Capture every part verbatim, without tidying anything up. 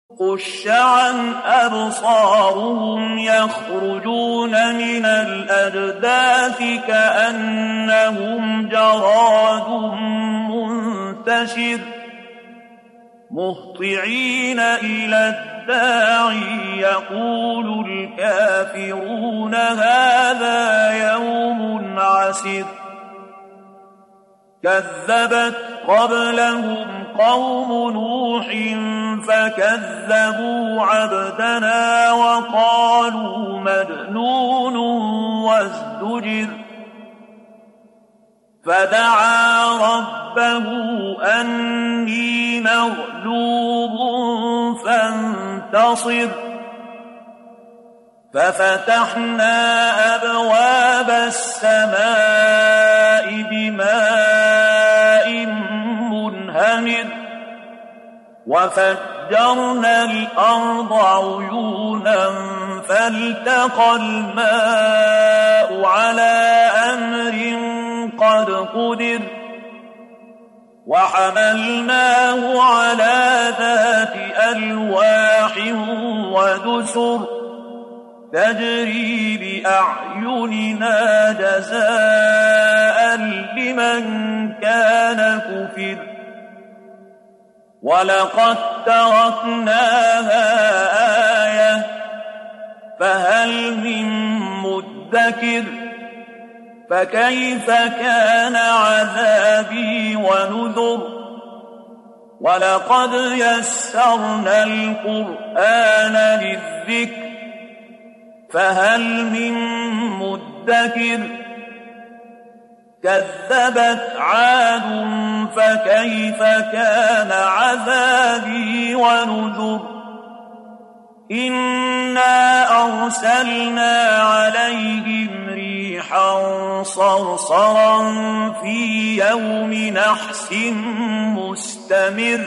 خش عن أبصارهم يخرجون من الأجداث كأنهم جراد منتشر مهطعين إلى الداعي يقول الكافرون هذا يوم عسر كذبت قبلهم قوم نوح فكذبوا عبدنا وقالوا مجنون وازدجر فدعا ربه أني مغلوب فانتصر ففتحنا أبواب السماء بماء منهمر وفجرنا الأرض عيونا فالتقى الماء على أمر قد قدر وحملناه على ذات ألواح ودسر تجري بأعيننا جزاء لمن كان كفر ولقد تركناها آية فهل من مدكر فكيف كان عذابي ونذر ولقد يسرنا القرآن للذكر فهل من مدكر كذبت عاد فكيف كان عذابي ونذر إنا أرسلنا عليهم ريحا صرصرا في يوم نحس مستمر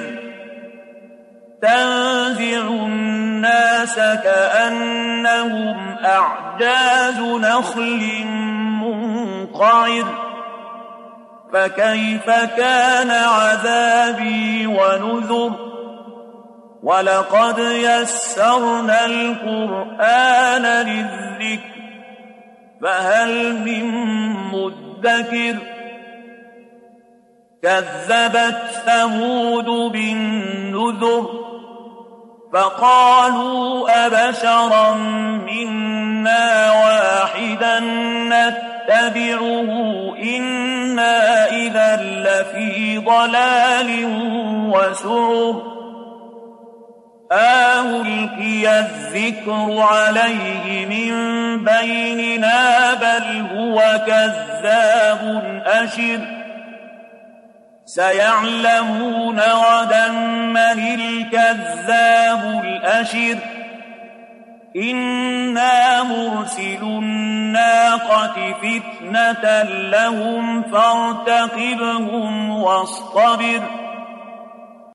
تنزع الناس كأنهم أعجاز نخل منقعر فكيف كان عذابي ونذر ولقد يسرنا القرآن للذكر فهل من مدكر كذبت ثمود بالنذر فقالوا أبشرا منا واحدا نتبعه إنا إذا لفي ضلال وسعر ألقي الذكر عليه من بيننا بل هو كذاب أشر سيعلمون غدا من الكذاب الأشر إنا مرسل الناقة فتنة لهم فارتقبهم واصطبر